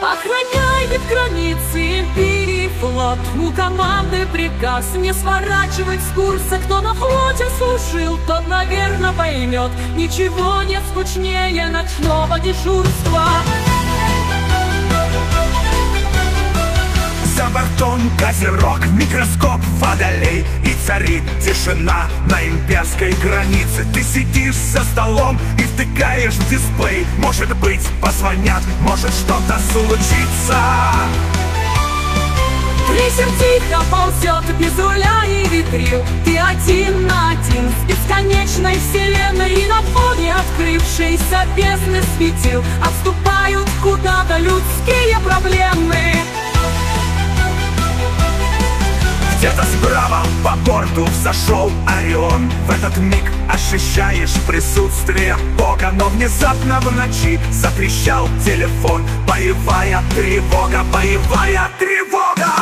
Охраняет границы империи флот. У команды приказ не сворачивать с курса. Кто на флоте служил, тот, наверное, поймет. Ничего нет скучнее ночного дежурства. За бортом козерог, микроскоп водолей, и царит тишина на имперской границе. Ты сидишь за столом и втыкаешь в дисплей. Может быть, позвонят, может что-то случится. Крейсер тихо ползет без руля и ветрил. Ты один на один с бесконечной вселенной. И на фоне открывшейся бездны светил отступают куда-то людские проблемы. Где-то справа по борту взошел Орион. В этот миг ощущаешь присутствие Бога. Но внезапно в ночи затрещал телефон. Боевая тревога, боевая тревога.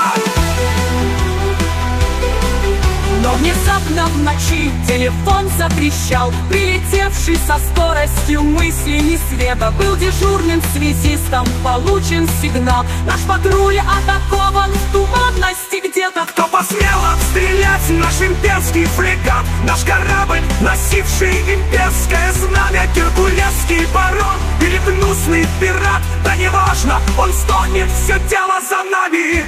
Но внезапно в ночи телефон затрещал. Прилетевший со скоростью мысли не света был дежурным связистом, получен сигнал. Наш патруль атакован в туманности где-то. Кто посмел обстрелять наш имперский фрегат? Наш корабль, носивший имперское знамя. Геркулесский барон или гнусный пират? Да неважно, он стонет, все дело за нами.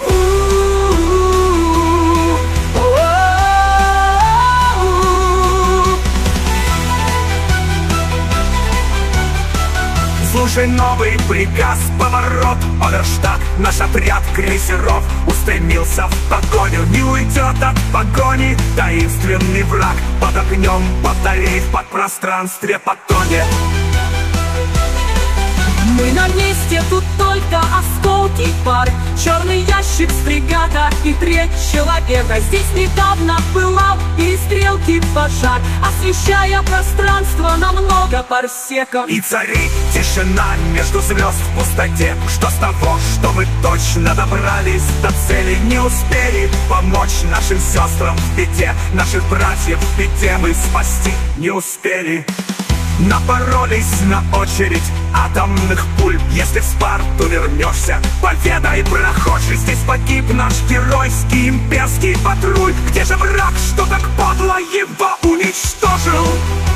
Слушай новый приказ, поворот, Оверштаг. Наш отряд крейсеров устремился в погоню. Не уйдет от погони таинственный враг. Под огнем батарей в подпространстве потонет. Мы на месте, тут только осколки пар. Черный ящик с фрегата и треть человека. Здесь недавно пылал перестрелки пожар, освещая пространство на много парсеков. И царит тишина между звезд в пустоте. Что с того, что мы точно добрались до цели? Не успели помочь нашим сестрам в беде. Наших братьев в беде мы спасти не успели. Напоролись на очередь атомных пуль. Если в Спарту вернешься, поведай прохожий. Здесь погиб наш геройский имперский патруль. Где же враг, что так подло его уничтожил?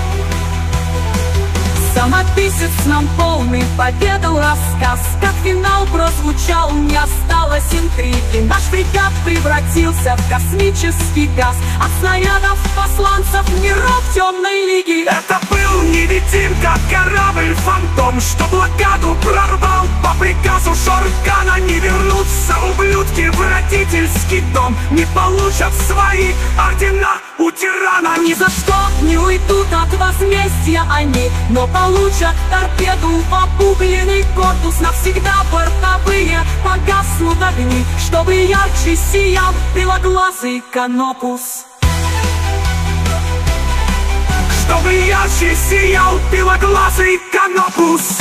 Самописец нам полный поведал рассказ. Как финал прозвучал, не осталось интриги. Наш фрегат превратился в космический газ от снарядов посланцев миров темной лиги. Это был невидимка, корабль фантом, что блокаду прорвал по приказу Шоркана. Не вернутся ублюдки в родительский дом, не получат свои ордена у тирана. Ни за что не уйдут от возмездия они, но получат торпеду в обугленный корпус. Навсегда бортовые погаснут огни, чтобы ярче сиял белоглазый Канопус. Чтобы ярче сиял белоглазый Канопус.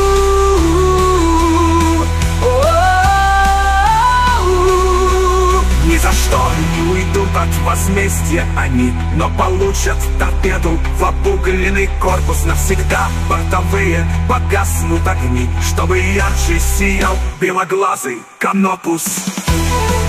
Ни за что не уйдут от возмездия они, но получат торпеду в обугленный корпус. Навсегда бортовые погаснут огни, чтобы ярче сиял белоглазый Канопус.